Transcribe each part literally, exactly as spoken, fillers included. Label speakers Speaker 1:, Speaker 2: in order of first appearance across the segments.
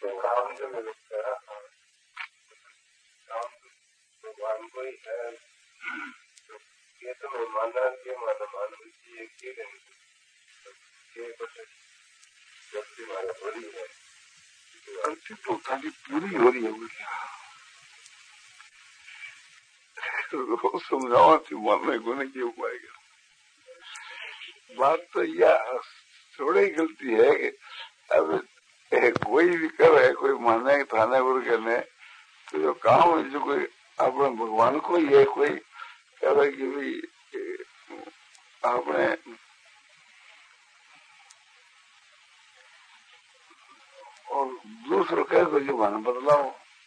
Speaker 1: काम जो मिलता है काम भगवान को ही है। ये तो माना के माना मान ये के गलती माना हो रही है, गलती तो खाली पूरी हो रही है क्या रोज समझाओ थी मानने को नहीं क्यों पाएगा। बात तो यह थोड़ी गलती है कि अब कोई भी करे कोई माने थाने पर करने तो जो काम है जो कोई अपने भगवान को ही है कोई कह रहा कि भाई आपने और दूसरों कह को जो मान बदलाओ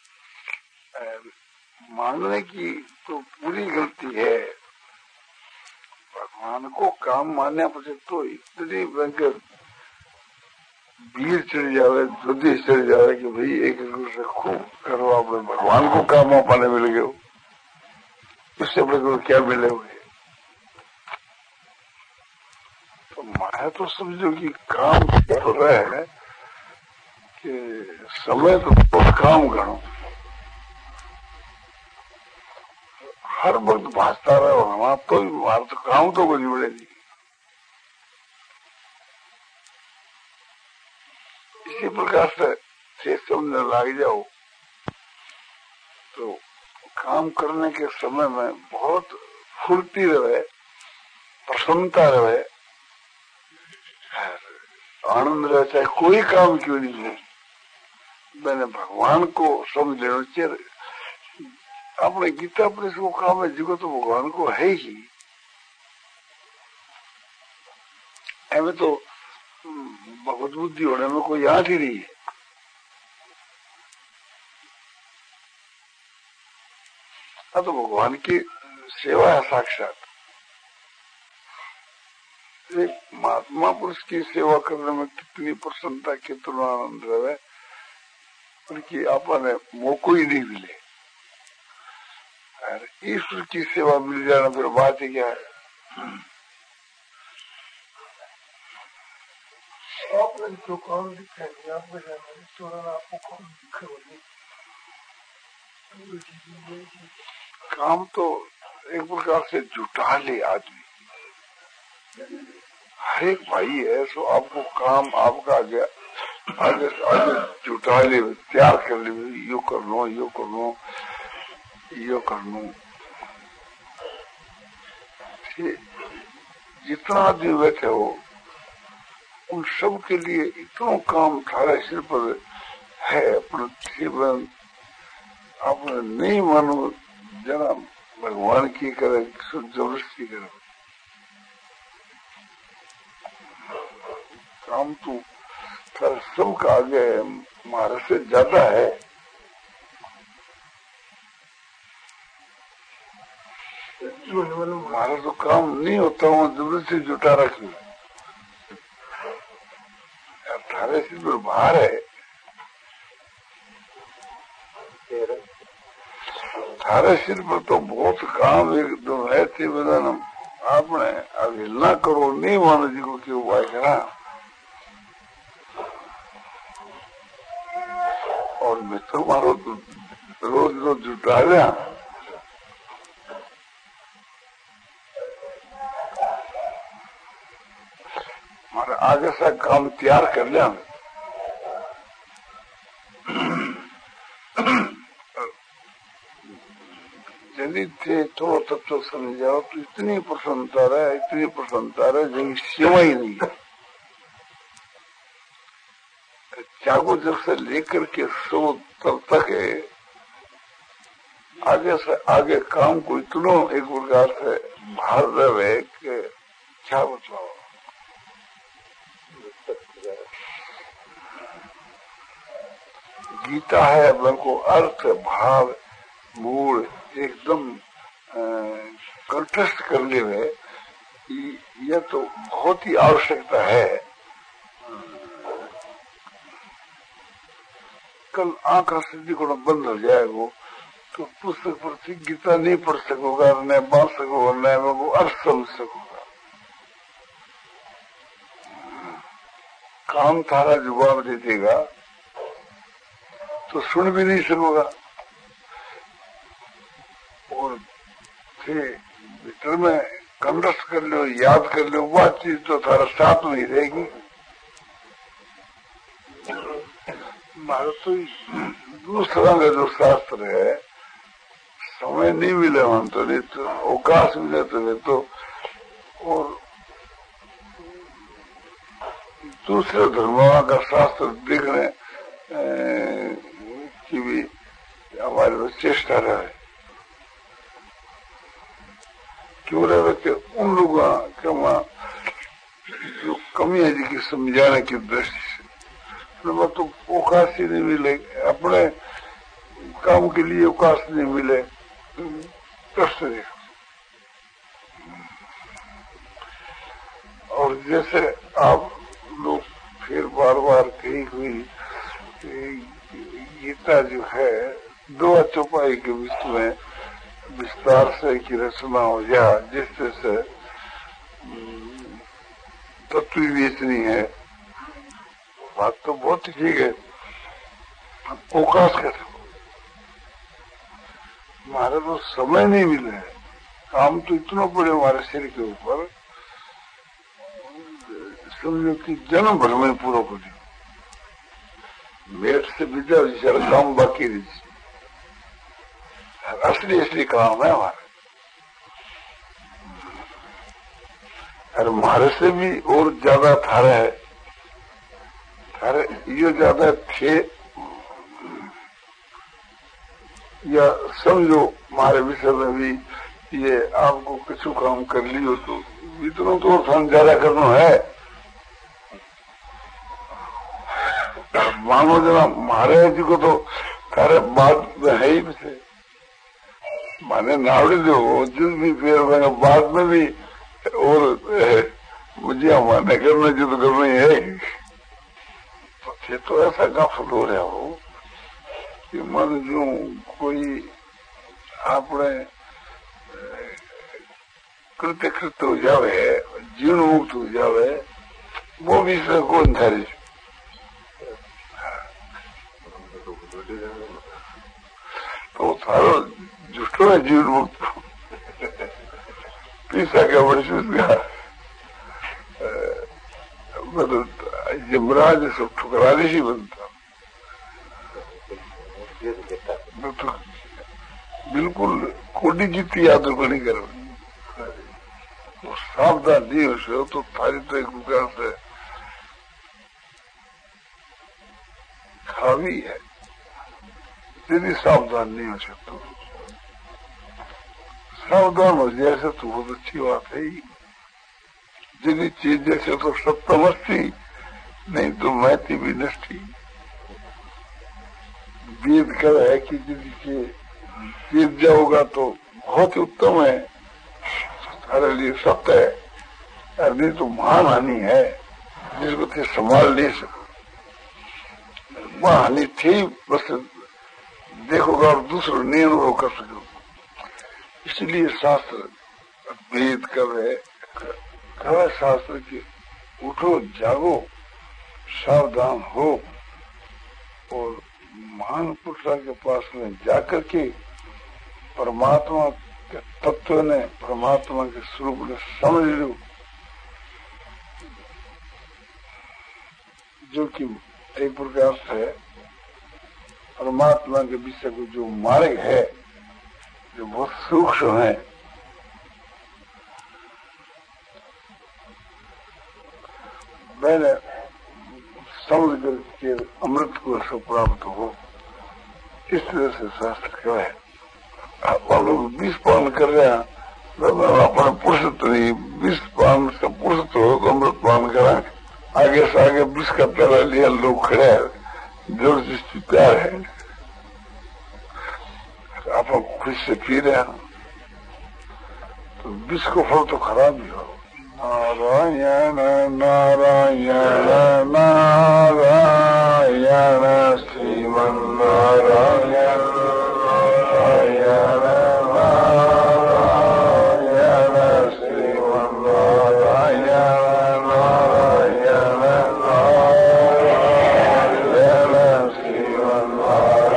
Speaker 1: मानने की तो पूरी गलती है। भगवान को काम मानने पर तो इतनी भयंकर भीड़ चढ़ जावे जुद्दी चढ़ जावे कि भाई एक एक से खूब करो अपने भगवान को काम पाने मिल गए उससे अपने को क्या मिले हुए। तो मैं तो समझो कि काम तो रहा है कि समय तो बहुत काम करो हर वक्त भाजता रहे हमारा तो हमारा तो काम तो कुछ मिले नहीं। इसी प्रकार से समझने लग जाओ तो काम करने के समय में बहुत फुर्ती रहे प्रसन्नता रहे आनंद रहे चाहे कोई काम क्यों नहीं है। मैंने भगवान को समझ लेना चाहिए अपने गीता पर इसको काम है जिसको तो भगवान को है ही ऐसे तो भगवत बुद्धि होने में कोई याद ही नहीं है। हाँ तो भगवान की सेवा है साक्षात। एक महात्मा पुरुष की सेवा करने में कितनी प्रसन्नता कितना आनंद रहे उनकी आपने मौको ही नहीं मिले। ईश्वर की सेवा मिल जाना फिर बात ही क्या है। आपने जो काम दिखाएंगे आप आपको काम दिखाओगे काम तो एक प्रकार से जुटा ले आदमी हर एक भाई है सो आपको काम आपका आगे आगे आगे जुटा ले तैयार कर ले यो कर लो यो कर लो यो कर लो। जितना आदमी बैठे हो उन सब के लिए इतना काम थारे सिर पर है प्रतिबंध आपने नहीं मानो जना भगवान की करे जबरदस्ती करे काम तो थारे सबका आगे हमारे से ज्यादा है। हमारा तो काम नहीं होता हूँ जबरदस्ती जुटा रखी थारे सिर पर बाहर है थारे सिर पर तो बहुत काम एकदम है थे बदन आपने अवहेलना करो नहीं मानो जी को क्यों उपाय करा और मैं तो मारो तो रोज रोज जुटा लिया हमारे आगे से काम तैयार कर लिया यदि थे थोड़ा तब तो समझ जाओ तो इतनी प्रसन्नता रहे इतनी प्रसन्नता रहे जिनकी सीमा ही नहीं है। जागो जब से लेकर के सो तब तक है आगे से आगे काम को इतना एक प्रकार से भार रहे कि क्या बताओ। गीता है को अर्थ भाव मूल एकदम कंठस्थ करने में यह तो बहुत ही आवश्यकता है। कल आंखा सिद्धि को बंद हो जाएगा तो पुस्तक पर गीता नहीं पढ़ सकोगा न बांध सकोगा न वो अर्थ समझ सकोगा। काम थारा जवाब दे देगा तो सुन भी नहीं सकोगा, और थे भीतर में कंठस्थ कर लो, याद कर लो, वह चीज तो थारा साथ में ही रहेगी। हमारा तो दूसरा का जो शास्त्र है, समय नहीं मिले हम तो, नहीं तो अवकाश मिले तो नहीं तो, और दूसरे धर्मों का शास्त्र देखने की भी हमारे में चेष्टा रहे। क्यों रहे कि उन लोगों के वहां जो कमी है जिसकी समझाने की दृष्टि से तो अवकाश ही नहीं मिले, अपने काम के लिए अवकाश नहीं मिले, प्रश्न। और जैसे आप लोग फिर बार बार कही हुई गीता जो है दो चौपाई के बीच में विस्तार से की रचना हो जाए, जिससे से तत्व बेचनी है, बात तो बहुत ठीक है। अवकाश कैसे, हमारे तो समय नहीं मिले है, काम तो इतना पड़े हमारे सिर के ऊपर, समझो कि जन्म भर में पूरा कर दिया, मेट से विद्या सारा काम बाकी रही, असली असली काम है हमारे। अरे हमारे से भी और ज्यादा थारे है, थारे ये ज्यादा थे, या समझो हमारे विषय में भी ये आपको कुछ काम कर लियो तो इतना तो और ज्यादा करना है। मानो जना मारे जी को तो थारे बाद में है ही से माने नावड़ी दो जिस भी फिर मैंने बाद में भी और मुझे माने करना जो तो करना ही है। तो, तो ऐसा गाफल हो रहा हो कि मन जो कोई आपने कृत्य कृत्य हो जावे, जीवन मुक्त हो जावे, वो भी इसमें कौन धारे। तो थारो जुटो है जीवन मुक्त पीसा का वर्ष उसका मतलब यमराज सब ठुकराने ही बनता, तो बिल्कुल कोडी जीती याद नहीं कर, तो सावधान नहीं हो सो तो थारी तो एक प्रकार से खराबी है, यदि सावधान नहीं हो सकता। सावधान हो जैसे तो बहुत अच्छी बात है ही, यदि चीज जैसे तो सप्तमस्ती, नहीं तो महती भी नष्टी। वेद कर है कि यदि जीत जाओगा तो बहुत ही उत्तम है, तुम्हारे लिए सत्य है, और नहीं तो महान हानि है जिसको थे संभाल नहीं सको। वह हानि थी बस देखोगा और दूसरों नहीं अनुभव कर सको। इसलिए शास्त्र वेद कवे कवे शास्त्र की उठो जागो सावधान हो, और महान पुरुषों के पास में जाकर के परमात्मा के तत्व ने परमात्मा के स्वरूप ने समझ लो, जो कि एक प्रकार से परमात्मा के विषय को जो मार्ग है जो बहुत सूक्ष्म है, मैंने समझ करके अमृत को सब प्राप्त हो, इस तरह से शास्त्र क्या है। लोग बीस पान कर रहे हैं, अपना पुरुषत्व नहीं, बीस पान से पुरुषत्व हो तो अमृत पान करा, आगे से आगे बीस का प्याला लिया लोग खड़े हैं, जोर जिसकी प्यार है, आप खुश से पी रहे हैं, तो बीस को फल तो खराब ही हो। नारायण नारायण नारायण श्रीमन नारायण नारायण नारायण श्रीमन नारायण नारायण नारायण श्रीमन नारायण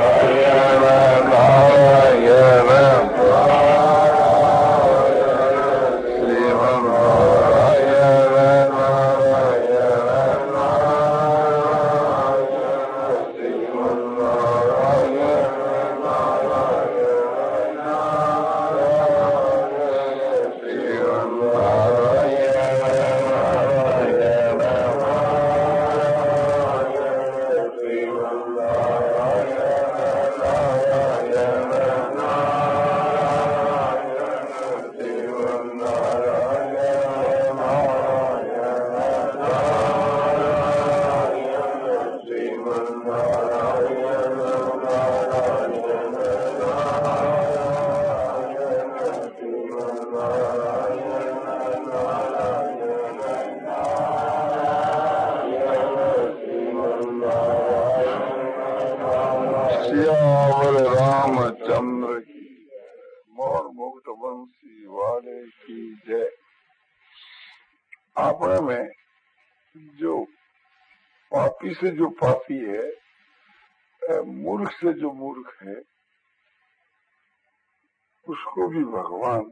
Speaker 1: सियावर रामचंद्र की मोर मुक्त बंसी वाले की जय। आपने में जो पापी से जो पापी है, मूर्ख से जो मूर्ख है, उसको भी भगवान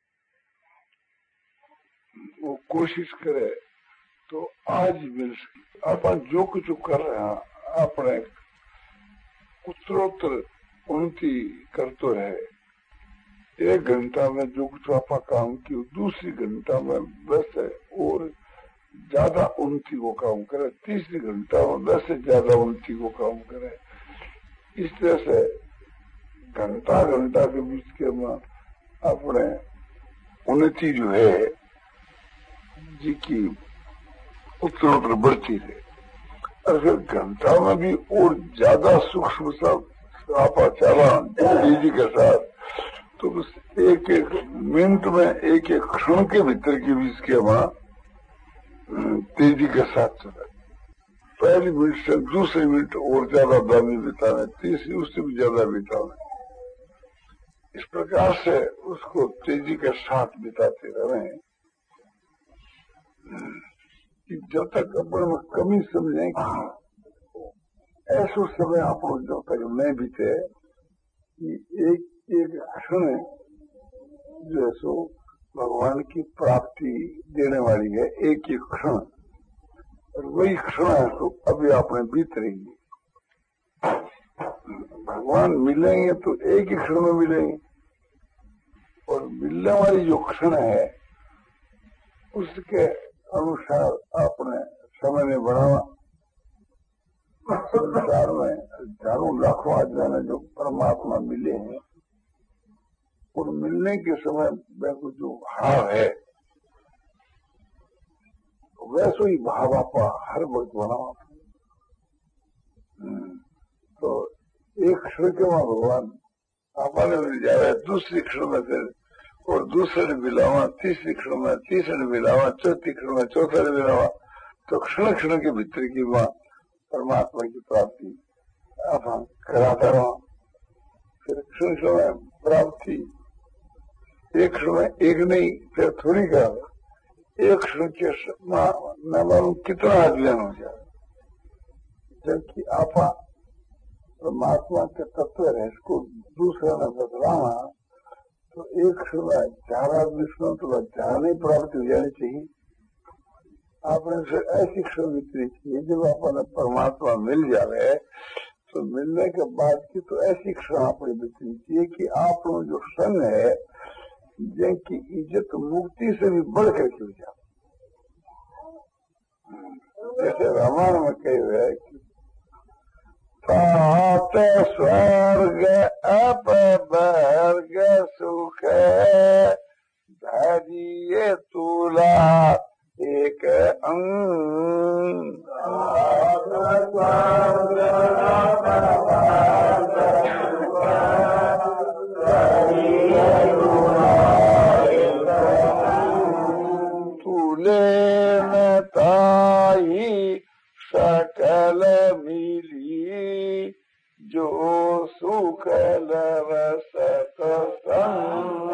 Speaker 1: वो कोशिश करे तो आज मिल सके। अपन जो कुछ कर रहे हैं अपने उत्तरोत्तर उन्नति करते रहे। एक घंटा में जो कुछ आप काम किया दूसरी घंटा में बस है और ज्यादा उन्नति को काम करे, तीसरी घंटा में दस से ज्यादा उन्नति को काम करे। इस तरह से घंटा घंटा के बीच के में अपने उन्नति जो है जी की उत्तरोत्तर बढ़ती रहे। और फिर घंटा में भी और ज्यादा सूक्ष्म सब आपा चला तेजी के साथ, तो बस एक एक मिनट में एक एक क्षण के भीतर के बीच के वहां तेजी के साथ चला। पहली मिनट से दूसरी मिनट और ज्यादा दामी बितावे, तीसरी उससे भी ज्यादा बितावे। इस प्रकार से उसको तेजी के साथ बिताते रहे कि जब तक अपन में कमी समझे कि ऐसा समय आप जब तक नहीं बीते कि एक एक क्षण जो है सो भगवान की प्राप्ति देने वाली है, एक एक क्षण, और वही क्षण है तो अभी आपने बीत रही है। भगवान मिलेंगे तो एक ही क्षण में मिलेंगे, और मिलने वाली जो क्षण है उसके अनुसार आपने समय में बढ़ावा। संसार में हजारों लाखों आदमी जो परमात्मा मिले हैं और मिलने के समय में कुछ जो भाव है वैसे ही भाव आपा हर वक्त बनावा। तो एक क्षण के वहां भगवान आपने मिल जा रहा है, दूसरी क्षण में फिर और दूसरे ने मिलावा, तीसरी क्षण में तीसरे ने मिलावा, चौथी क्षण में चौथे ने मिलावा। तो क्षण क्षण के भीतर की वहां परमात्मा की प्राप्ति आप कराता रहो। फिर क्षण क्षण में प्राप्ति एक क्षण में एक नहीं फिर थोड़ी करा, एक क्षण के न मालूम कितना अध्ययन हो जाए। जबकि आपा परमात्मा के तत्व है, इसको दूसरा ने बदलाना तो एक क्षण में चार आदमी क्षण तो चार नहीं प्राप्ति हो जानी चाहिए। आपने फिर ऐसी क्षण बीतनी चाहिए जब आपने परमात्मा मिल जाए तो मिलने के बाद की तो ऐसी क्षण आपने बीतनी चाहिए कि आप जो क्षण है जिनकी इज्जत मुक्ति से भी बढ़ करके हो जाए। जैसे रामायण में कहे हुए है कि पात स्वर्ग अपवर्ग सुख धरिए तुला एक अंग। तुले न ताई सकल मिली जो सुख रस संग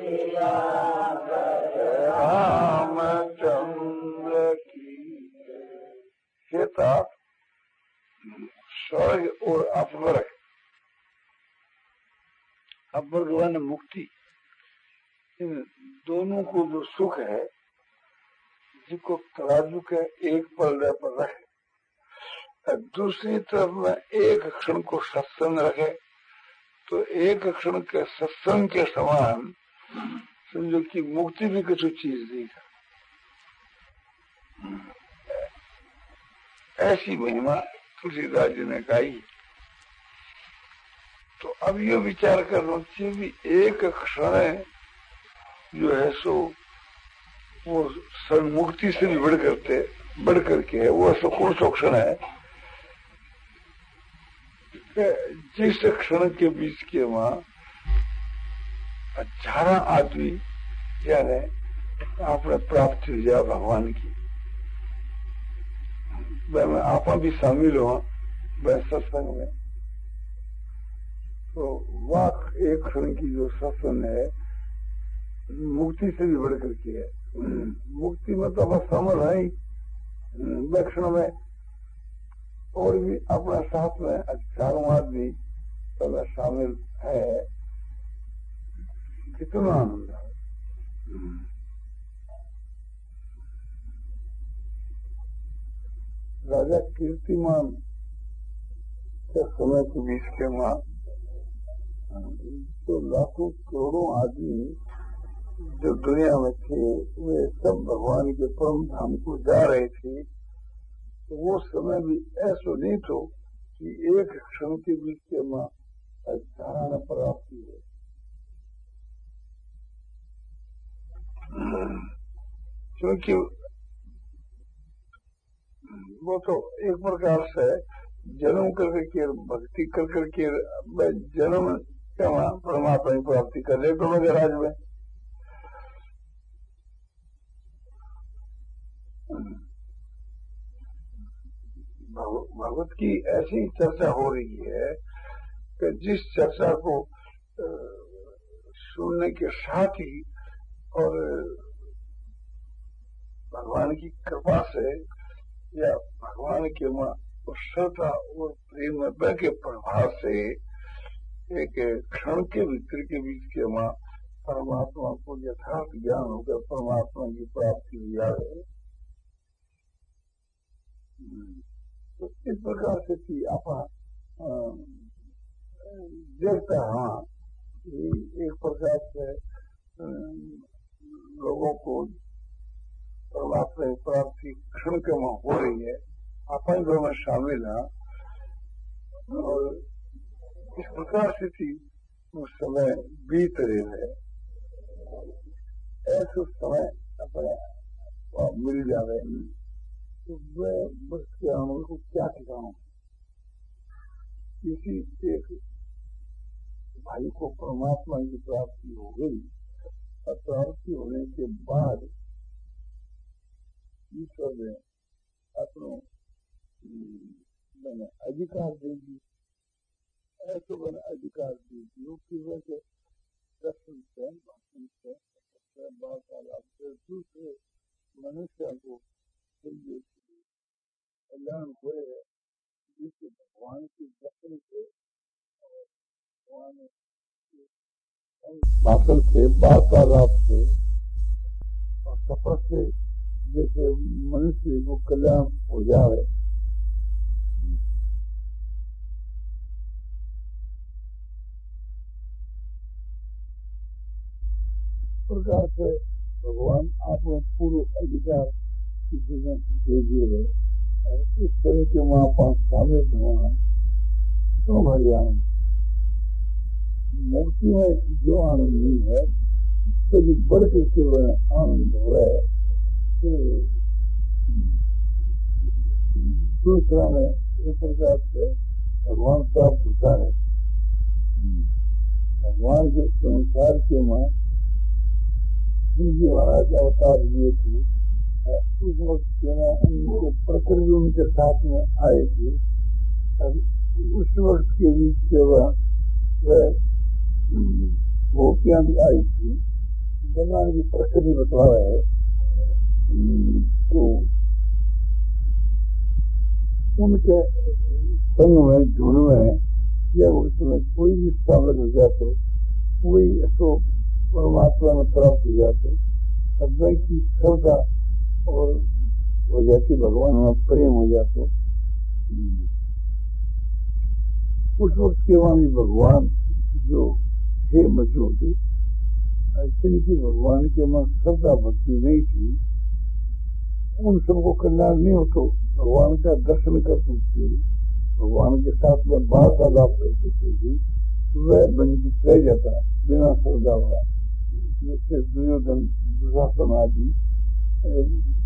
Speaker 1: रामचंद्र की। हेता स्वर्ग और अपवर्ग, अपवर्ग वन मुक्ति, इन दोनों को जो सुख है जिसको तराजू के एक पलड़े पर रखे, दूसरी तरफ में एक क्षण को सत्संग रखे, तो एक क्षण के सत्संग के समान समझो कि मुक्ति भी कुछ चीज नहीं है। ऐसी महिमा तुलसीदास जी ने गाई। तो अब ये विचार करना चाहिए भी एक क्षण जो है सो वो मुक्ति से भी बढ़ करते बढ़ करके है, वो ऐसा कौन सा क्षण है जिस क्षण के बीच के वहां हजारा आदमी जયારે આપણે प्राप्त થઈ જાય भगवान की, मैं आप भी शामिल हो सत्संग में, तो वाक एक क्षण की जो सत्संग है मुक्ति से भी बढ़ करके है। मुक्ति में तो बस समझ है ही क्षण में, और भी अपना साथ में हजारों आदमी तो शामिल है, कितना आनंद है। राजा कीर्तिमान के समय के बीच के मां तो लाखों करोड़ों आदमी जो दुनिया में थे वे सब भगवान के परम धाम को जा रहे थे। तो वो समय भी ऐसा नहीं तो कि एक क्षण के बीच के मां धारण प्राप्ति है। क्योंकि वो तो एक प्रकार से जन्म करके के भक्ति कर करके जन्म के वहां परमात्मा की प्राप्ति कर ले तो महाराज में भगवत की ऐसी चर्चा हो रही है कि जिस चर्चा को सुनने के साथ ही और भगवान की कृपा से या भगवान के श्रद्धा और प्रेम के प्रभाव से एक क्षण के भीतर के बीच के मां परमात्मा को यथार्थ ज्ञान होकर परमात्मा की प्राप्ति हो जाए। तो इस प्रकार से थी आप देखता हाँ एक प्रकार से लोगों को परमात्मा की प्राप्ति क्षण के वहां हो रही है, अपन जो में शामिल है। और इस प्रकार से थी उस समय बीत रहे है, ऐसे समय अपने मिल जावे तो वह बस क्या उनको क्या ठिकाना। किसी एक भाई को परमात्मा की प्राप्ति हो गई और प्राप्ति होने के बाद ईश्वर ने अपनो मैंने अधिकार देगी, ऐसे मैंने अधिकार देगी कि वैसे दर्शन से भाषण से वार्तालाप से दूसरे मनुष्य को कल्याण हुए है, जिससे भगवान के दर्शन से भगवान भाषण से वार्तालाप से और सफर से जैसे मनुष्य को कल्याण हो जाए। इस प्रकार से भगवान आपको पूर्व अधिकार किसी ने दे दिए और इस तरह के वहां पास साबित हुआ तो भारी आनंद। मुक्ति में जो आनंद नहीं है उससे बढ़ करके वह आनंद हुआ है। दूसरा में एक प्रकार से भगवान प्राप्त होता है। भगवान के संसार के मां महाराज अवतार लिए थे, उस वक्त के मां उनको प्रकृति उनके साथ में आए थे। उस वक्त के बीच से वह गोपियां भी आई थी। भगवान की प्रकृति बतला है तो उनके संग में झुंड में या उसमें कोई भी शामिल हो जाते, कोई ऐसो परमात्मा में प्राप्त हो जाते, अद्वैत की श्रद्धा और हो जाती, भगवान में प्रेम हो जाते। उस वक्त के वहां भी भगवान जो थे मौजूद, एक्चुअली की भगवान के वहां श्रद्धा भक्ति नहीं थी, उन सबको कल्याण नहीं हो तो भगवान का दर्शन कर सकती है, भगवान के साथ में वार्तालाप कर सकती थी, वह वंचित रह जाता बिना श्रद्धा वाला। जैसे दुर्योधन दुशासन आदि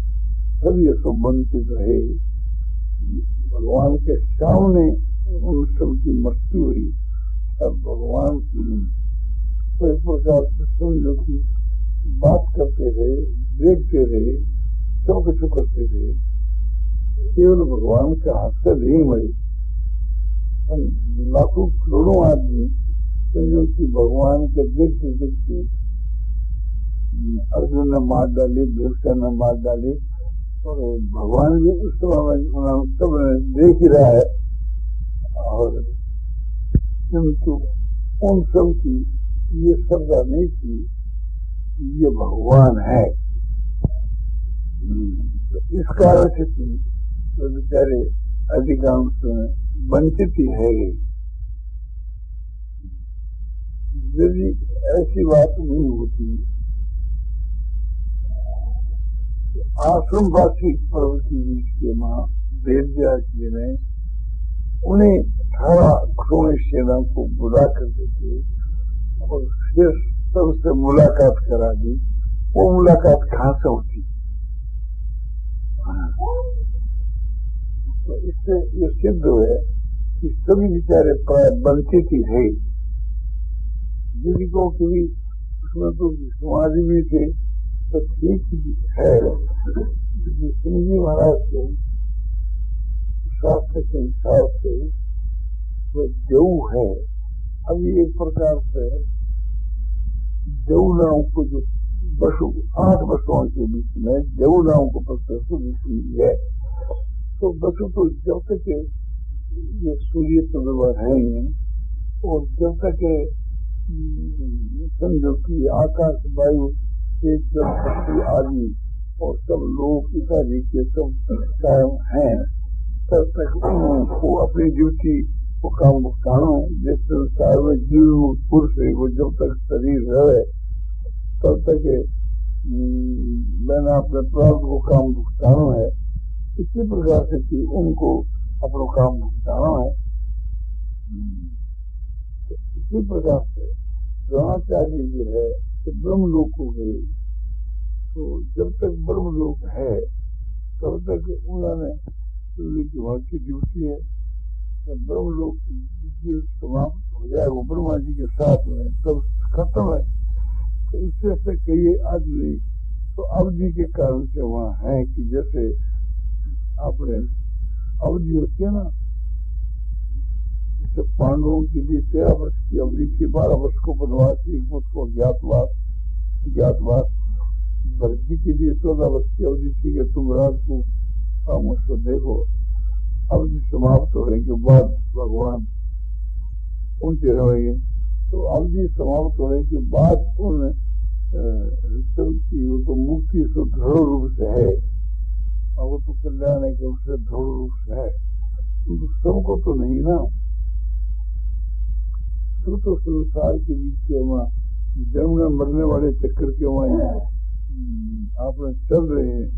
Speaker 1: सभी सब वंचित रहे, भगवान के सामने उन सबकी मस्ती हुई। अब भगवान तो इस प्रकार से समझो कि बात करते रहे, देखते रहे, सब कुछ करते रहे, केवल भगवान का हाथ से नहीं मरे। लाखों करोड़ों आदमी समझो कि भगवान के देखते देखते अर्जुन ने मार डाली, भीष्म ने मार डाली, और भगवान भी उस समय सब देख ही रहा है। और किंतु उन सब की ये श्रद्धा नहीं थी, ये भगवान है। तो इस कारण से थी तो बेचारे अधिकांश में वंचित ही है गई। यदि ऐसी बात नहीं होती, आश्रमवासी प्रवृत्ति के मां वेद व्यास जी ने उन्हें अठारह करोड़ सेना को बुला कर देते और फिर सबसे मुलाकात करा दी। वो मुलाकात कहाँ से होती? तो इससे ये सिद्ध है कि सभी बेचारे प्राय वंचित ही है। जिनको कभी उसमें तो समाज भी थे तो ठीक ही है। सिंह जी महाराज को शास्त्र के हिसाब से वो देव है। अभी एक प्रकार से देवनाओं को जो बसु आठ बसुओं के बीच में देवनाओं को प्रस्तुत बीच है। तो बसु तो जब तक ये सूर्य तो है और जब तक समझो कि आकाश वायु एक जल आदि और सब लोग इत्यादि के सब कायम हैं, तब तक उनको अपनी ड्यूटी को काम भुगताना है। जिस संसार में जीव पुरुष है वो जब तक शरीर रहे तब तक मैंने अपने प्राप्त को काम भुगताना है। इसी प्रकार से कि उनको अपना काम भुगताना है। इसी प्रकार से द्रोणाचार्य जो है ब्रह्म लोक हो गए। तो जब तक ब्रह्म लोक है तब तक उन्होंने वहाँ की ड्यूटी है। जब ब्रह्म लोक समाप्त हो जाए वो ब्रह्मा जी के साथ में तब खत्म है। तो इससे से कई आदमी तो अवधि के कारण से वहाँ है कि जैसे आपने अवधि होती है ना, जैसे पांडवों के लिए तेरह वर्ष की अवधि थी, बारह वर्ष को वनवास, एक वर्ष को ज्ञातवास ज्ञातवास भरत जी के लिए चौदह वर्ष की अवधि थी कि तुम रात को खामोश को देखो। अवधि समाप्त होने के बाद भगवान उनके रहेंगे। तो अवधि समाप्त होने के बाद उन तो मुक्ति तो दृढ़ रूप से है और वो तो कल्याण है कि उससे दृढ़ रूप से है। तो सबको तो नहीं ना, सब तो संसार के बीच के वहाँ जन्म में मरने वाले चक्कर के वहाँ आपने चल रहे हैं।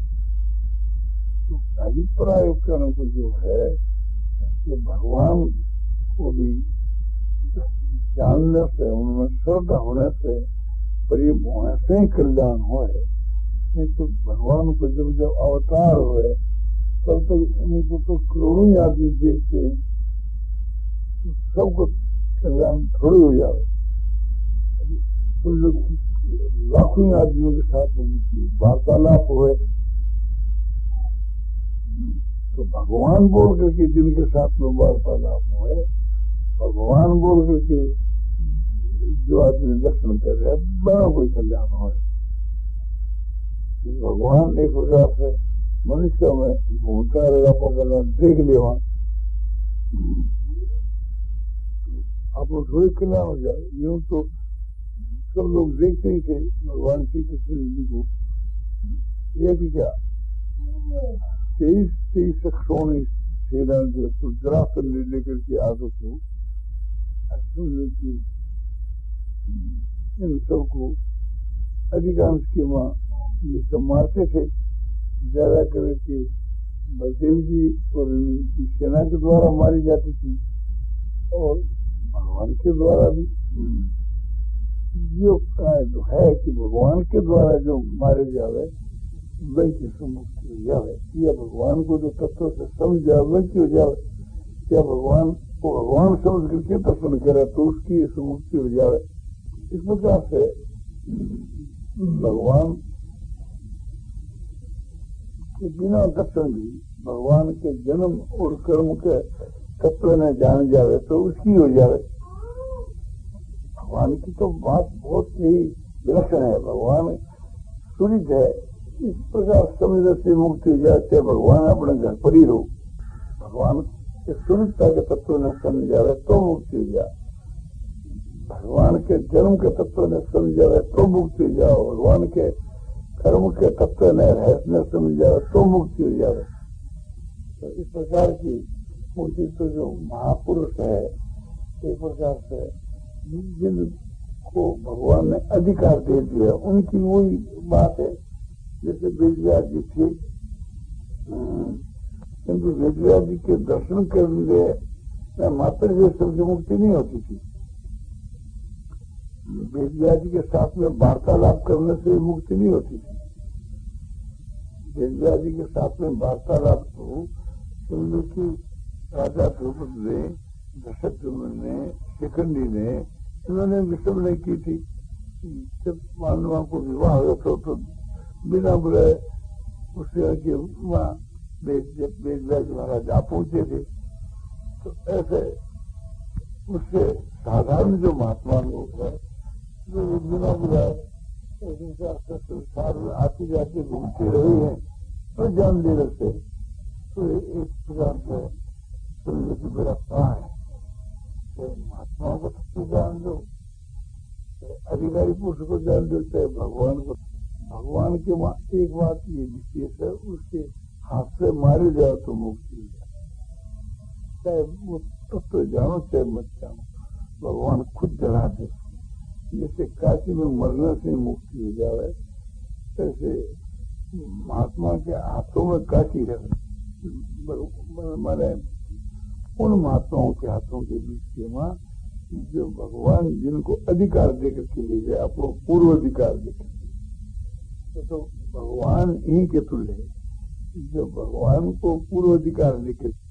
Speaker 1: तो अभिप्राय उपकरण को जो है कि भगवान को भी जानने से, उनमें श्रद्धा होने से, प्रेम होने से ही कल्याण हो। नहीं तो भगवान को जब जब अवतार हुए तब तक उनको तो करोड़ों ही आदमी देखते हैं, तो सबको कल्याण थोड़ी हो जाए। तो जो लाखों आदमियों के साथ उनकी वार्तालाप हुए तो भगवान बोल करके जिनके साथ में वार्तालाप हुए, भगवान बोल करके जो आदमी दर्शन कर रहे बड़ा कोई कल्याण हो। भगवान एक प्रकार से मनुष्य में घूमता रहेगा, कल्याण देख ले वहां आप थोड़ी कल्याण हो जाए। यूं तो सब लोग देखते ही थे भगवान श्री कृष्ण जी को। ये भी क्या तेईस तेईस करोड़ सेना जो रुद्रासन लेकर के आगे को इन सबको अधिकांश के माँ ये सब मारते थे। ज्यादा करके बलदेव जी और इनकी सेना के द्वारा मारी जाती थी और भगवान के द्वारा भी। जो है कि भगवान के द्वारा जो मारे जावे वही की मुक्ति हो जावे, या भगवान को जो तत्व से समझ जावे वही हो जावे, क्या भगवान वो भगवान समझ करके दर्शन करे तो उसकी मुक्ति हो जाए। इस प्रकार से भगवान के बिना दर्शन भी भगवान के जन्म और कर्म के तत्व न जान जावे तो उसकी हो जावे। भगवान की तो बात बहुत ही विलक्षण है। भगवान सूरित है, इस प्रकार समझने से मुक्ति हो जाते। भगवान अपने घर पर ही रहो, भगवान के सूर्यता के तत्व ने समझ जावे तो मुक्ति हो जाए। भगवान के जन्म के तत्व ने समझ जावे तो मुक्ति हो जाओ। भगवान के कर्म के तत्व ने रहस्य ने समझ जावे तो मुक्ति हो जावे। तो इस प्रकार की मुक्ति तो जो महापुरुष है, एक प्रकार से जिनको भगवान ने अधिकार दे दिया, उनकी वही बात है। जैसे वेदव्यास जी थे, किंतु वेदव्यास जी के दर्शन करने मात्र से सबकी मुक्ति नहीं होती थी। वेदव्यास जी के साथ में वार्तालाप करने से मुक्ति नहीं होती थी। वेदव्यास जी के साथ में वार्तालाप तो समझो कि राजा द्रौपदी ने, दशरथ ने, शिखंडी ने, इन्होंने विषम नहीं की थी। जब मानवा को विवाह हो तो, तो बिना बुलाए उसके के वहाँ वेदव्यास महाराज आ पहुंचे थे। तो ऐसे उससे साधारण जो महात्मा लोग है जो बिना बुलाए संसार में आती जाती घूमते रहे हैं तो जान ले रखते। तो एक प्रकार से समझो की मेरा कहा है तो महात्माओं को सबको जान दो, अधिकारी पुरुष को जान दो, चाहे भगवान को। भगवान के वहाँ एक बात ये विशेष है, उसके हाथ से मारे जाओ तो मुक्ति हो जाए। चाहे वो तत्व जानो चाहे मत जानो, भगवान खुद जला दे। जैसे काशी में मरने से मुक्ति हो जाए, ऐसे महात्मा के हाथों में काशी है। माने उन महात्माओं के हाथों के बीच के वहाँ जो भगवान जिनको अधिकार देकर के ले जाए, अपनो पूर्व अधिकार देकर, तो, तो भगवान ही के तुल्य है। जो भगवान को पूर्व अधिकार लेकर